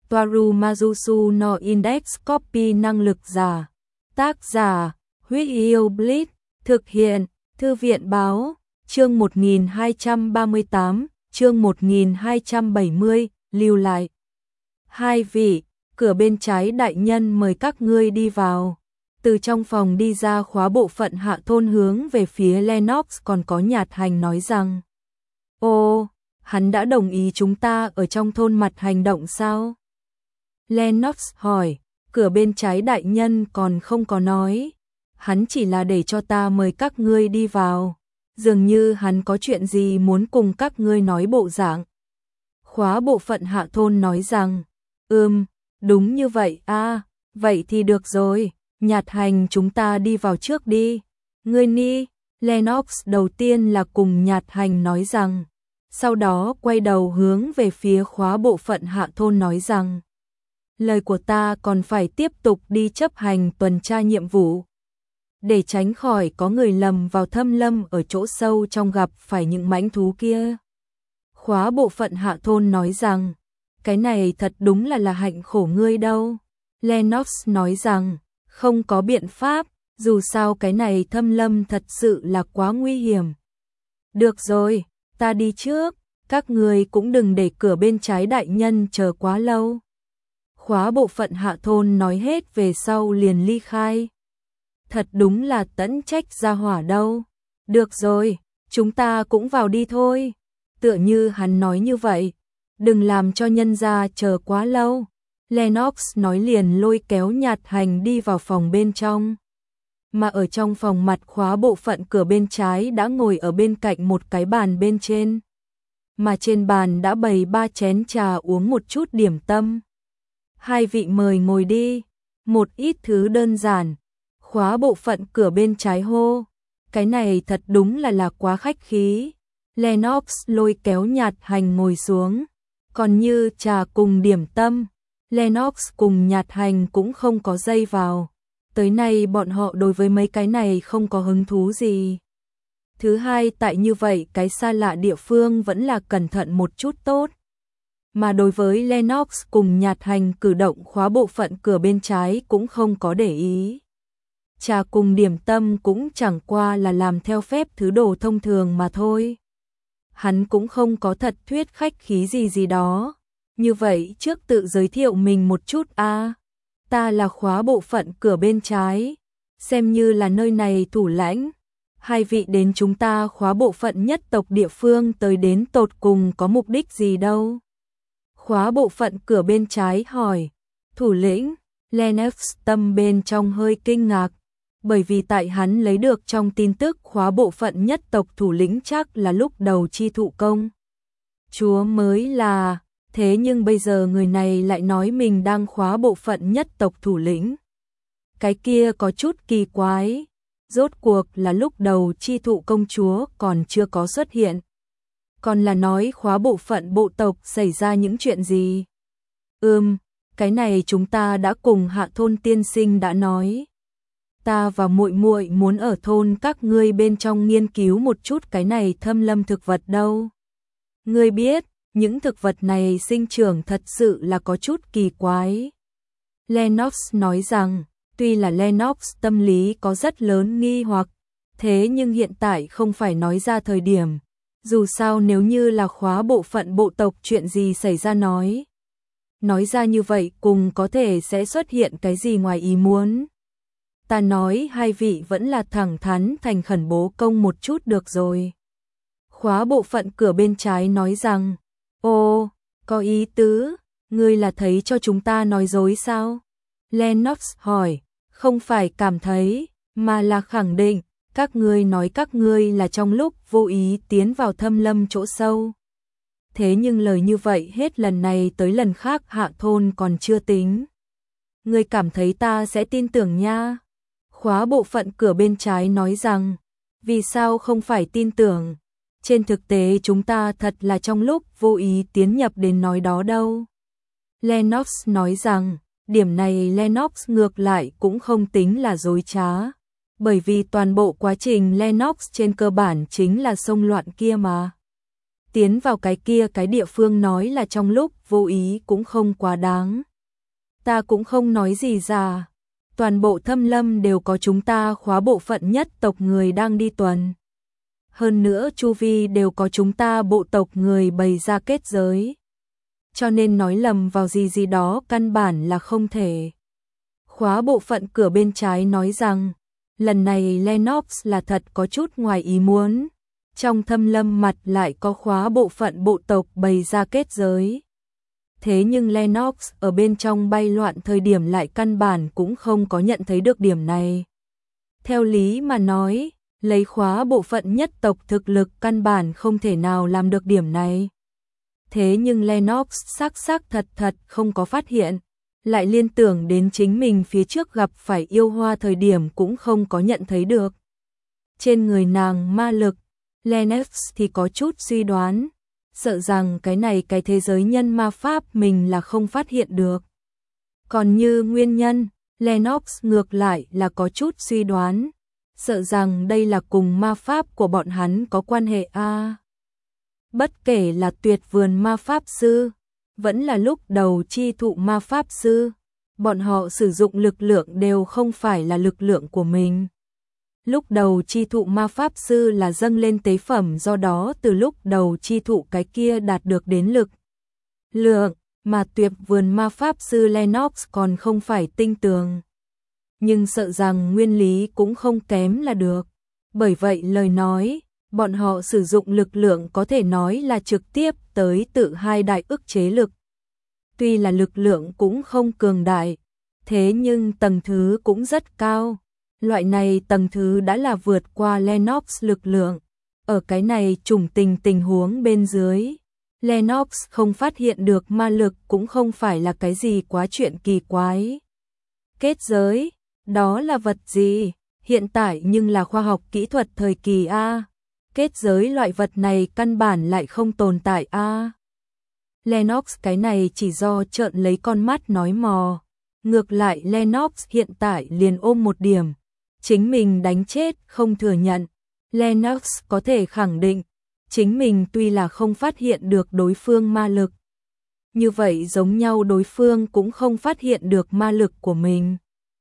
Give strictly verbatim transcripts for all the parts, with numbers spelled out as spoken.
Toaru Majusu no Index Copy năng lực giả. Tác giả, Huyết Yêu Blitz, thực hiện, Thư viện báo, chương một nghìn hai trăm ba mươi tám, chương một nghìn hai trăm bảy mươi, lưu lại. Hai vị, cửa bên trái đại nhân mời các ngươi đi vào. Từ trong phòng đi ra khóa bộ phận hạ thôn hướng về phía Lennox còn có Nhạt Hành nói rằng: Ô, hắn đã đồng ý chúng ta ở trong thôn mặt hành động sao? Lennox hỏi, cửa bên trái đại nhân còn không có nói. Hắn chỉ là để cho ta mời các ngươi đi vào. Dường như hắn có chuyện gì muốn cùng các ngươi nói bộ dạng. Khóa bộ phận hạ thôn nói rằng: Ừm, đúng như vậy à, vậy thì được rồi. Nhạt Hành, chúng ta đi vào trước đi. Ngươi ni, Lennox đầu tiên là cùng Nhạt Hành nói rằng, sau đó quay đầu hướng về phía khóa bộ phận hạ thôn nói rằng: Lời của ta còn phải tiếp tục đi chấp hành tuần tra nhiệm vụ. Để tránh khỏi có người lầm vào thâm lâm ở chỗ sâu trong gặp phải những mãnh thú kia. Khóa bộ phận hạ thôn nói rằng, cái này thật đúng là là hạnh khổ ngươi đâu. Lennox nói rằng, không có biện pháp, dù sao cái này thâm lâm thật sự là quá nguy hiểm. Được rồi, ta đi trước, các người cũng đừng để cửa bên trái đại nhân chờ quá lâu. Khóa bộ phận hạ thôn nói hết về sau liền ly khai. Thật đúng là tẫn trách gia hỏa đâu. Được rồi, chúng ta cũng vào đi thôi. Tựa như hắn nói như vậy, đừng làm cho nhân gia chờ quá lâu. Lennox nói liền lôi kéo Nhạt Hành đi vào phòng bên trong. Mà ở trong phòng mặt khóa bộ phận cửa bên trái đã ngồi ở bên cạnh một cái bàn bên trên. Mà trên bàn đã bày ba chén trà uống một chút điểm tâm. Hai vị mời ngồi đi, một ít thứ đơn giản. Khóa bộ phận cửa bên trái hô, cái này thật đúng là là quá khách khí. Lennox lôi kéo Nhạt Hành ngồi xuống, còn như trà cùng điểm tâm, Lennox cùng Nhạt Hành cũng không có dây vào. Tới nay bọn họ đối với mấy cái này không có hứng thú gì. Thứ hai, tại như vậy cái xa lạ địa phương vẫn là cẩn thận một chút tốt. Mà đối với Lennox cùng Nhạt Hành cử động khóa bộ phận cửa bên trái cũng không có để ý. Trà cùng điểm tâm cũng chẳng qua là làm theo phép thứ đồ thông thường mà thôi. Hắn cũng không có thật thuyết khách khí gì gì đó. Như vậy trước tự giới thiệu mình một chút a. À, ta là khóa bộ phận cửa bên trái, xem như là nơi này thủ lãnh. Hai vị đến chúng ta khóa bộ phận nhất tộc địa phương tới đến tột cùng có mục đích gì đâu? Khóa bộ phận cửa bên trái hỏi. Thủ lĩnh, Lennox tâm bên trong hơi kinh ngạc, bởi vì tại hắn lấy được trong tin tức khóa bộ phận nhất tộc thủ lĩnh chắc là lúc đầu chi thụ công chúa mới là, thế nhưng bây giờ người này lại nói mình đang khóa bộ phận nhất tộc thủ lĩnh. Cái kia có chút kỳ quái, rốt cuộc là lúc đầu chi thụ công chúa còn chưa có xuất hiện. Còn là nói khóa bộ phận bộ tộc xảy ra những chuyện gì? Ừm, cái này chúng ta đã cùng Hạ thôn tiên sinh đã nói. Ta và muội muội muốn ở thôn các ngươi bên trong nghiên cứu một chút cái này thâm lâm thực vật đâu. Ngươi biết, những thực vật này sinh trưởng thật sự là có chút kỳ quái. Lennox nói rằng, tuy là Lennox tâm lý có rất lớn nghi hoặc, thế nhưng hiện tại không phải nói ra thời điểm. Dù sao nếu như là khóa bộ phận bộ tộc chuyện gì xảy ra nói. Nói ra như vậy cùng có thể sẽ xuất hiện cái gì ngoài ý muốn. Ta nói hai vị vẫn là thẳng thắn thành khẩn bố công một chút được rồi. Khóa bộ phận cửa bên trái nói rằng, ô, có ý tứ, ngươi là thấy cho chúng ta nói dối sao? Lennox hỏi, không phải cảm thấy, mà là khẳng định, các ngươi nói các ngươi là trong lúc vô ý tiến vào thâm lâm chỗ sâu. Thế nhưng lời như vậy hết lần này tới lần khác Hạ thôn còn chưa tính. Ngươi cảm thấy ta sẽ tin tưởng nha? Khóa bộ phận cửa bên trái nói rằng, vì sao không phải tin tưởng? Trên thực tế chúng ta thật là trong lúc vô ý tiến nhập đến nói đó đâu. Lennox nói rằng, điểm này Lennox ngược lại cũng không tính là dối trá. Bởi vì toàn bộ quá trình Lennox trên cơ bản chính là xông loạn kia mà. tiến vào cái kia cái địa phương nói là trong lúc vô ý cũng không quá đáng. Ta cũng không nói gì ra. Toàn bộ Thâm Lâm đều có chúng ta khóa bộ phận nhất tộc người đang đi tuần. Hơn nữa chu vi đều có chúng ta bộ tộc người bày ra kết giới. Cho nên nói lầm vào gì gì đó căn bản là không thể. Khóa bộ phận cửa bên trái nói rằng, lần này Lennox là thật có chút ngoài ý muốn. Trong Thâm Lâm mặt lại có khóa bộ phận bộ tộc bày ra kết giới. Thế nhưng Lennox ở bên trong bay loạn thời điểm lại căn bản cũng không có nhận thấy được điểm này. Theo lý mà nói, lấy khóa bộ phận nhất tộc thực lực căn bản không thể nào làm được điểm này. Thế nhưng Lennox xác xác thật thật không có phát hiện, lại liên tưởng đến chính mình phía trước gặp phải yêu hoa thời điểm cũng không có nhận thấy được. Trên người nàng ma lực, Lennox thì có chút suy đoán, sợ rằng cái này cái thế giới nhân ma pháp mình là không phát hiện được. Còn như nguyên nhân, Lennox ngược lại là có chút suy đoán, sợ rằng đây là cùng ma pháp của bọn hắn có quan hệ a. À, bất kể là Tuyệt Vườn ma pháp sư, vẫn là lúc đầu chi thụ ma pháp sư, bọn họ sử dụng lực lượng đều không phải là lực lượng của mình. Lúc đầu chi thụ ma pháp sư là dâng lên tế phẩm, do đó từ lúc đầu chi thụ cái kia đạt được đến lực lượng, mà Tuyệt Vườn ma pháp sư Lennox còn không phải tinh tường. Nhưng sợ rằng nguyên lý cũng không kém là được. Bởi vậy lời nói, bọn họ sử dụng lực lượng có thể nói là trực tiếp tới tự hai đại ức chế lực. Tuy là lực lượng cũng không cường đại, thế nhưng tầng thứ cũng rất cao. Loại này tầng thứ đã là vượt qua Lennox lực lượng. Ở cái này trùng tình tình huống bên dưới, Lennox không phát hiện được ma lực cũng không phải là cái gì quá chuyện kỳ quái. Kết giới, đó là vật gì? Hiện tại nhưng là khoa học kỹ thuật thời kỳ A. Kết giới loại vật này căn bản lại không tồn tại A. Lennox cái này chỉ do trợn lấy con mắt nói mò. Ngược lại Lennox hiện tại liền ôm một điểm. Chính mình đánh chết không thừa nhận. Lennox có thể khẳng định, chính mình tuy là không phát hiện được đối phương ma lực. Như vậy giống nhau đối phương cũng không phát hiện được ma lực của mình.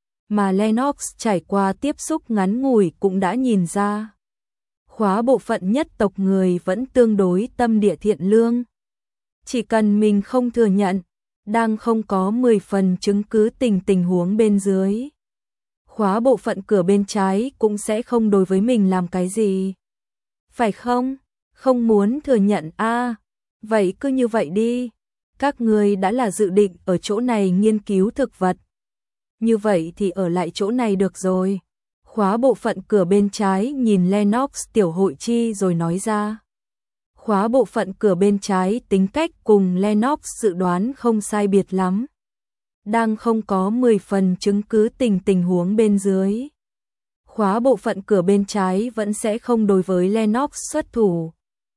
Mà Lennox trải qua tiếp xúc ngắn ngủi cũng đã nhìn ra. Khóa bộ phận nhất tộc người vẫn tương đối tâm địa thiện lương. Chỉ cần mình không thừa nhận, đang không có mười phần chứng cứ tình tình huống bên dưới. Khóa bộ phận cửa bên trái cũng sẽ không đối với mình làm cái gì. Phải không? Không muốn thừa nhận a à, vậy cứ như vậy đi. Các người đã là dự định ở chỗ này nghiên cứu thực vật. Như vậy thì ở lại chỗ này được rồi. Khóa bộ phận cửa bên trái nhìn Lennox tiểu hội chi rồi nói ra. Khóa bộ phận cửa bên trái tính cách cùng Lennox dự đoán không sai biệt lắm. Đang không có mười phần chứng cứ tình tình huống bên dưới. Khóa bộ phận cửa bên trái vẫn sẽ không đối với Lennox xuất thủ.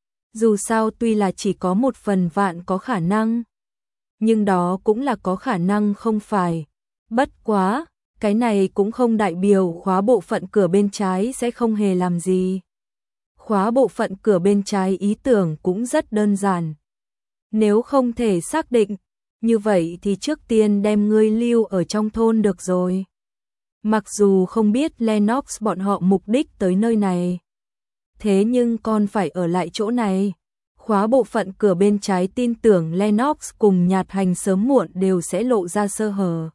Dù sao tuy là chỉ có một phần vạn có khả năng, nhưng đó cũng là có khả năng không phải. Bất quá, cái này cũng không đại biểu khóa bộ phận cửa bên trái sẽ không hề làm gì. Khóa bộ phận cửa bên trái ý tưởng cũng rất đơn giản. Nếu không thể xác định, như vậy thì trước tiên đem ngươi lưu ở trong thôn được rồi. Mặc dù không biết Lennox bọn họ mục đích tới nơi này, thế nhưng con phải ở lại chỗ này. Khóa bộ phận cửa bên trái tin tưởng Lennox cùng Nhạt Hành sớm muộn đều sẽ lộ ra sơ hở.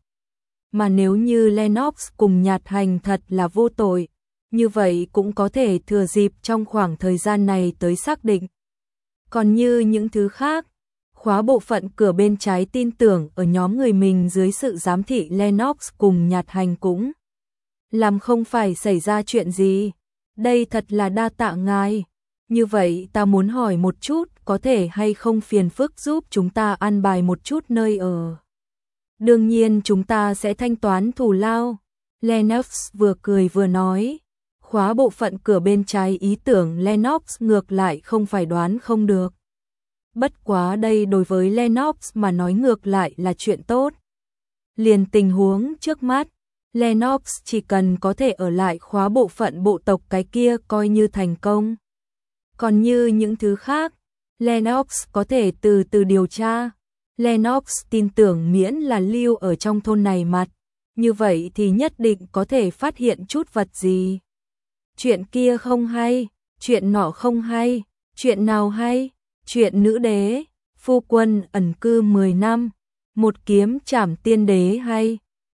Mà nếu như Lennox cùng Nhạt Hành thật là vô tội, như vậy cũng có thể thừa dịp trong khoảng thời gian này tới xác định. Còn như những thứ khác, khóa bộ phận cửa bên trái tin tưởng ở nhóm người mình dưới sự giám thị Lennox cùng Nhạt Hành cũng làm không phải xảy ra chuyện gì. Đây thật là đa tạ ngài. Như vậy ta muốn hỏi một chút, có thể hay không phiền phức giúp chúng ta an bài một chút nơi ở. Đương nhiên chúng ta sẽ thanh toán thù lao. Lennox vừa cười vừa nói. Khóa bộ phận cửa bên trái ý tưởng Lennox ngược lại không phải đoán không được. Bất quá đây đối với Lennox mà nói ngược lại là chuyện tốt. Liền tình huống trước mắt, Lennox chỉ cần có thể ở lại khóa bộ phận bộ tộc cái kia coi như thành công. Còn như những thứ khác, Lennox có thể từ từ điều tra. Lennox tin tưởng miễn là lưu ở trong thôn này mặt, như vậy thì nhất định có thể phát hiện chút vật gì. Chuyện kia không hay, chuyện nọ không hay, chuyện nào hay? Chuyện nữ đế, phu quân ẩn cư mười năm, một kiếm trảm tiên đế hay.